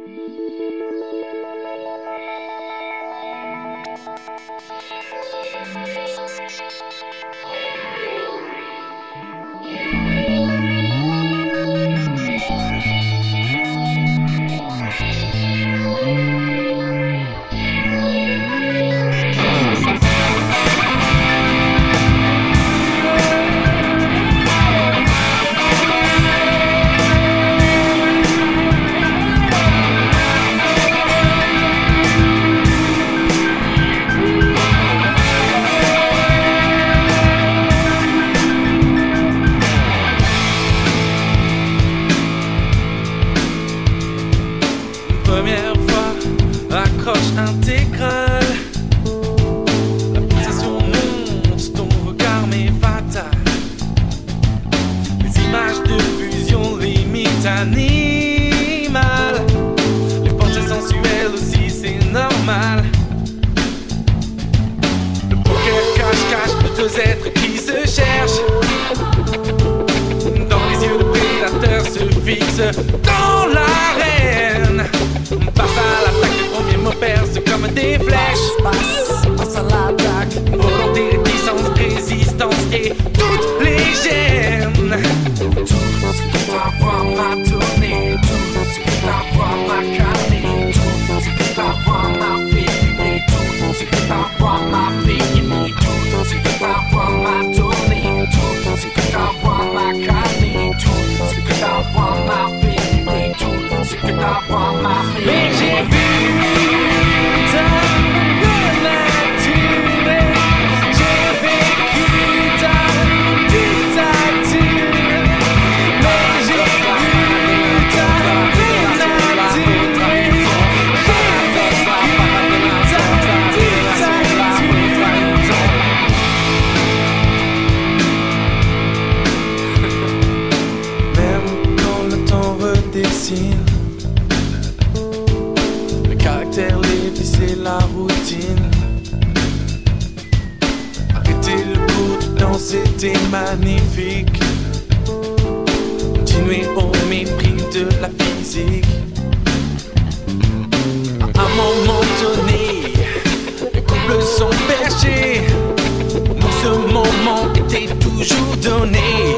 Première fois, accroche intégrale. La pulsation monte, ton regard m'est fatal. Les images de fusion limite animales. Les pensées sensuelles aussi, c'est normal. Le poker cache-cache de deux êtres qui se cherchent. Dans les yeux de prédateurs se fixent dans l'arène. Passe à l'attaque, les premiers mots percent comme des flèches. Passe à l'attaque. Volonté, réticence, résistance et toutes les gênes. Tout ce que ta voix m'a donné, tout ce que ta voix m'a calmé, tout ce que ta voix m'a fait vibrer, tout ce que ta voix m'a fait aimer, tout ce que ta voix m'a donné, tout ce que ta voix m'a calmé, tout ce que ta voix m'a fait vibrer, tout ce que ta voix m'a fait. Mais j'ai vu ta nature, j'ai vécu ta dictature. Mais j'ai vu ta nature, j'ai vécu ta dictature. Même quand le temps redessine les vies, c'est la routine. Arrêter le cours du temps, c'était magnifique. Continuer au mépris de la physique. À un moment donné, les couples sont perchés. Mais ce moment était toujours donné.